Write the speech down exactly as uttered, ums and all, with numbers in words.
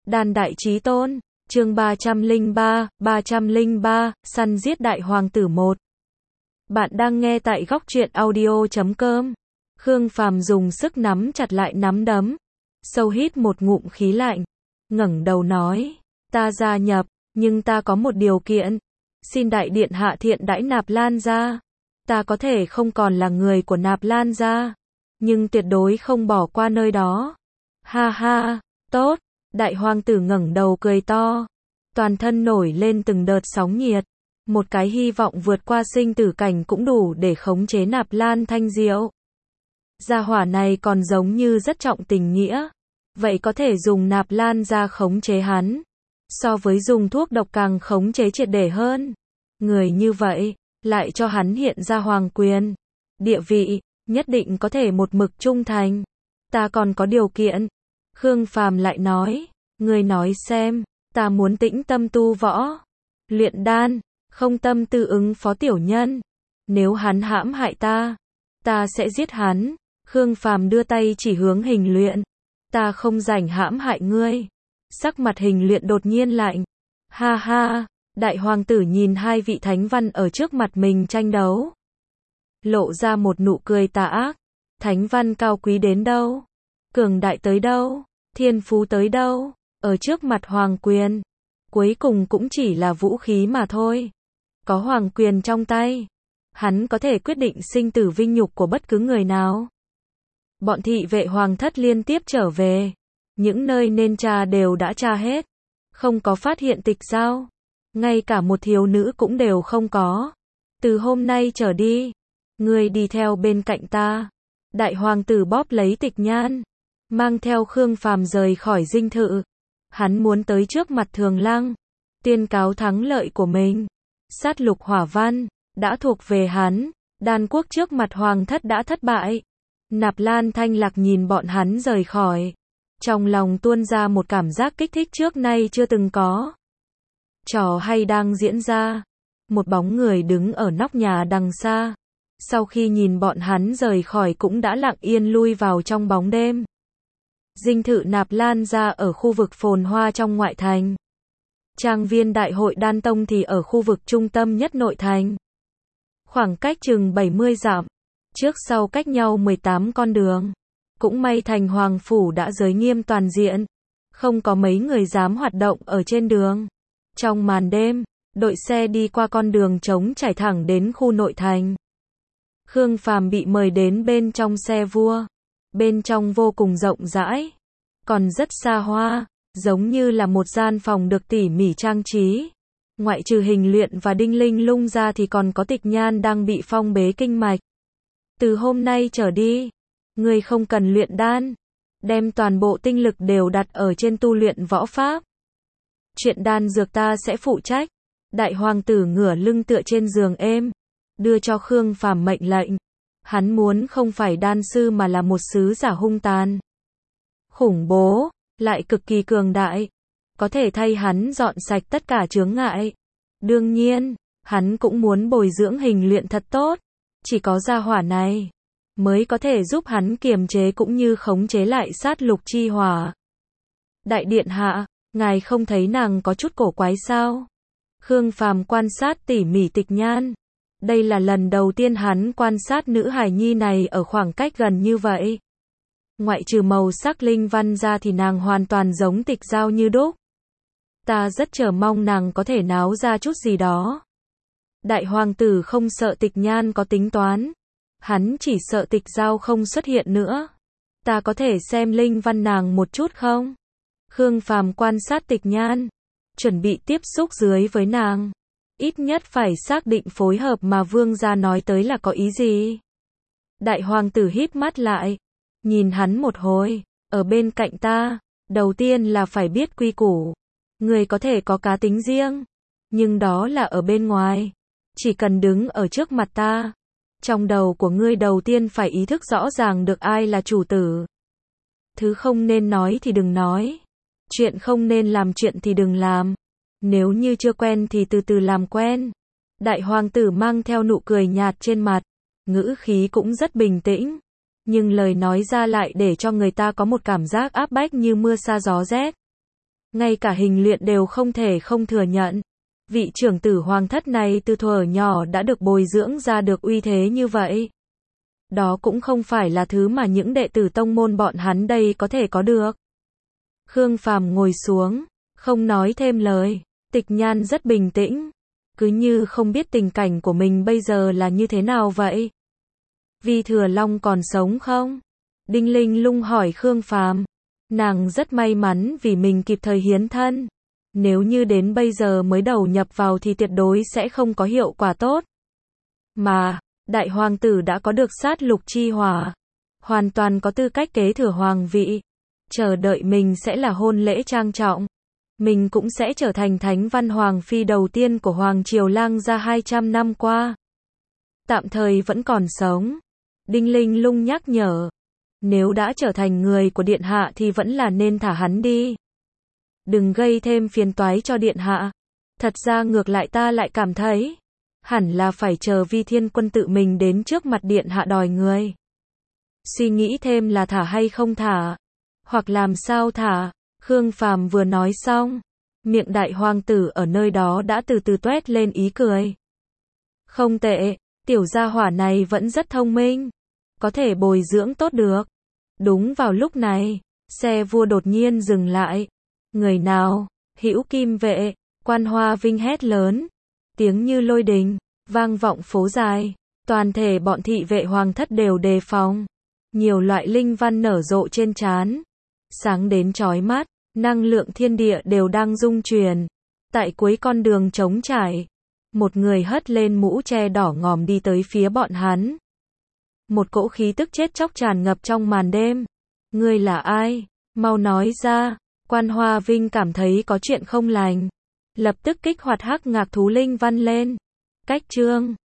Đàn đại chí tôn, chương ba trăm lẻ ba, ba trăm lẻ ba, săn giết đại hoàng tử một. Bạn đang nghe tại góc truyện audio chấm com. Khương Phàm dùng sức nắm chặt lại nắm đấm, sâu hít một ngụm khí lạnh, ngẩng đầu nói, ta gia nhập, nhưng ta có một điều kiện, xin đại điện hạ thiện đãi Nạp Lan gia. Ta có thể không còn là người của Nạp Lan gia, nhưng tuyệt đối không bỏ qua nơi đó. Ha ha, tốt. Đại hoàng tử ngẩng đầu cười to, toàn thân nổi lên từng đợt sóng nhiệt, một cái hy vọng vượt qua sinh tử cảnh cũng đủ để khống chế Nạp Lan Thanh Diệu. Gia hỏa này còn giống như rất trọng tình nghĩa, vậy có thể dùng Nạp Lan ra khống chế hắn, so với dùng thuốc độc càng khống chế triệt để hơn. Người như vậy, lại cho hắn hiện ra hoàng quyền, địa vị, nhất định có thể một mực trung thành. Ta còn có điều kiện. Khương Phàm lại nói, ngươi nói xem, ta muốn tĩnh tâm tu võ, luyện đan, không tâm tư ứng phó tiểu nhân. Nếu hắn hãm hại ta, ta sẽ giết hắn. Khương Phàm đưa tay chỉ hướng Hình Luyện, ta không rảnh hãm hại ngươi. Sắc mặt Hình Luyện đột nhiên lạnh. Ha ha, đại hoàng tử nhìn hai vị thánh văn ở trước mặt mình tranh đấu, lộ ra một nụ cười tà ác. Thánh văn cao quý đến đâu, cường đại tới đâu, thiên phú tới đâu, ở trước mặt hoàng quyền, cuối cùng cũng chỉ là vũ khí mà thôi. Có hoàng quyền trong tay, hắn có thể quyết định sinh tử vinh nhục của bất cứ người nào. Bọn thị vệ hoàng thất liên tiếp trở về, những nơi nên tra đều đã tra hết, không có phát hiện tịch giao, ngay cả một thiếu nữ cũng đều không có. Từ hôm nay trở đi, ngươi đi theo bên cạnh ta. Đại hoàng tử bóp lấy Tịch Nhan, mang theo Khương Phàm rời khỏi dinh thự. Hắn muốn tới trước mặt Thường Lăng, tuyên cáo thắng lợi của mình. Sát lục hỏa văn đã thuộc về hắn, đan quốc trước mặt hoàng thất đã thất bại. Nạp Lan Thanh Lạc nhìn bọn hắn rời khỏi, trong lòng tuôn ra một cảm giác kích thích trước nay chưa từng có. Trò hay đang diễn ra. Một bóng người đứng ở nóc nhà đằng xa, sau khi nhìn bọn hắn rời khỏi cũng đã lặng yên lui vào trong bóng đêm. Dinh thự Nạp Lan gia ở khu vực phồn hoa trong ngoại thành. Trang viên đại hội Đan Tông thì ở khu vực trung tâm nhất nội thành. Khoảng cách chừng bảy mươi dặm, trước sau cách nhau mười tám con đường. Cũng may thành hoàng phủ đã giới nghiêm toàn diện, không có mấy người dám hoạt động ở trên đường. Trong màn đêm, đội xe đi qua con đường trống trải thẳng đến khu nội thành. Khương Phàm bị mời đến bên trong xe vua. Bên trong vô cùng rộng rãi, còn rất xa hoa, giống như là một gian phòng được tỉ mỉ trang trí. Ngoại trừ Hình Luyện và Đinh Linh Lung ra thì còn có Tịch Nhan đang bị phong bế kinh mạch. Từ hôm nay trở đi, ngươi không cần luyện đan, đem toàn bộ tinh lực đều đặt ở trên tu luyện võ pháp. Chuyện đan dược ta sẽ phụ trách. Đại hoàng tử ngửa lưng tựa trên giường êm, đưa cho Khương Phàm mệnh lệnh. Hắn muốn không phải đan sư mà là một sứ giả hung tàn, khủng bố, lại cực kỳ cường đại, có thể thay hắn dọn sạch tất cả chướng ngại. Đương nhiên, hắn cũng muốn bồi dưỡng Hình Luyện thật tốt, chỉ có gia hỏa này mới có thể giúp hắn kiềm chế cũng như khống chế lại sát lục chi hỏa. Đại điện hạ, ngài không thấy nàng có chút cổ quái sao? Khương Phàm quan sát tỉ mỉ Tịch Nhan. Đây là lần đầu tiên hắn quan sát nữ hài nhi này ở khoảng cách gần như vậy. Ngoại trừ màu sắc linh văn ra thì nàng hoàn toàn giống Tịch Giao như đúc. Ta rất chờ mong nàng có thể náo ra chút gì đó. Đại hoàng tử không sợ Tịch Nhan có tính toán, hắn chỉ sợ Tịch Giao không xuất hiện nữa. Ta có thể xem linh văn nàng một chút không? Khương Phàm quan sát Tịch Nhan, chuẩn bị tiếp xúc dưới với nàng. Ít nhất phải xác định phối hợp mà vương gia nói tới là có ý gì. Đại hoàng tử híp mắt lại, nhìn hắn một hồi. Ở bên cạnh ta, đầu tiên là phải biết quy củ. Người có thể có cá tính riêng, nhưng đó là ở bên ngoài. Chỉ cần đứng ở trước mặt ta, trong đầu của ngươi đầu tiên phải ý thức rõ ràng được ai là chủ tử. Thứ không nên nói thì đừng nói, chuyện không nên làm chuyện thì đừng làm. Nếu như chưa quen thì từ từ làm quen. Đại hoàng tử mang theo nụ cười nhạt trên mặt, ngữ khí cũng rất bình tĩnh, nhưng lời nói ra lại để cho người ta có một cảm giác áp bách như mưa sa gió rét. Ngay cả hình luyện đều không thể không thừa nhận. Vị trưởng tử hoàng thất này từ thuở nhỏ đã được bồi dưỡng ra được uy thế như vậy. Đó cũng không phải là thứ mà những đệ tử tông môn bọn hắn đây có thể có được. Khương Phàm ngồi xuống, không nói thêm lời. Tịch Nhan rất bình tĩnh, cứ như không biết tình cảnh của mình bây giờ là như thế nào vậy. Vi Thừa Long còn sống không? Đinh Linh Lung hỏi Khương Phàm. Nàng rất may mắn vì mình kịp thời hiến thân. Nếu như đến bây giờ mới đầu nhập vào thì tuyệt đối sẽ không có hiệu quả tốt. Mà, đại hoàng tử đã có được sát lục chi hỏa, hoàn toàn có tư cách kế thừa hoàng vị. Chờ đợi mình sẽ là hôn lễ trang trọng. Mình cũng sẽ trở thành thánh văn hoàng phi đầu tiên của Hoàng Triều Lang Gia hai trăm năm qua. Tạm thời vẫn còn sống. Đinh Linh Lung nhắc nhở. Nếu đã trở thành người của điện hạ thì vẫn là nên thả hắn đi. Đừng gây thêm phiền toái cho điện hạ. Thật ra ngược lại ta lại cảm thấy, hẳn là phải chờ Vi Thiên Quân tự mình đến trước mặt điện hạ đòi người. Suy nghĩ thêm là thả hay không thả, hoặc làm sao thả. Khương Phàm vừa nói xong, miệng đại hoàng tử ở nơi đó đã từ từ toét lên ý cười. Không tệ, tiểu gia hỏa này vẫn rất thông minh, có thể bồi dưỡng tốt được. Đúng vào lúc này, xe vua đột nhiên dừng lại. Người nào? Hữu Kim Vệ, Quan Hoa Vinh hét lớn. Tiếng như lôi đình, vang vọng phố dài. Toàn thể bọn thị vệ hoàng thất đều đề phòng. Nhiều loại linh văn nở rộ trên trán. Sáng đến chói mắt, năng lượng thiên địa đều đang rung chuyển. Tại cuối con đường trống trải, một người hất lên mũ che đỏ ngòm đi tới phía bọn hắn. Một cỗ khí tức chết chóc tràn ngập trong màn đêm. Ngươi là ai? Mau nói ra. Quan Hoa Vinh cảm thấy có chuyện không lành, lập tức kích hoạt hắc ngạc thú linh văn lên. Cách chương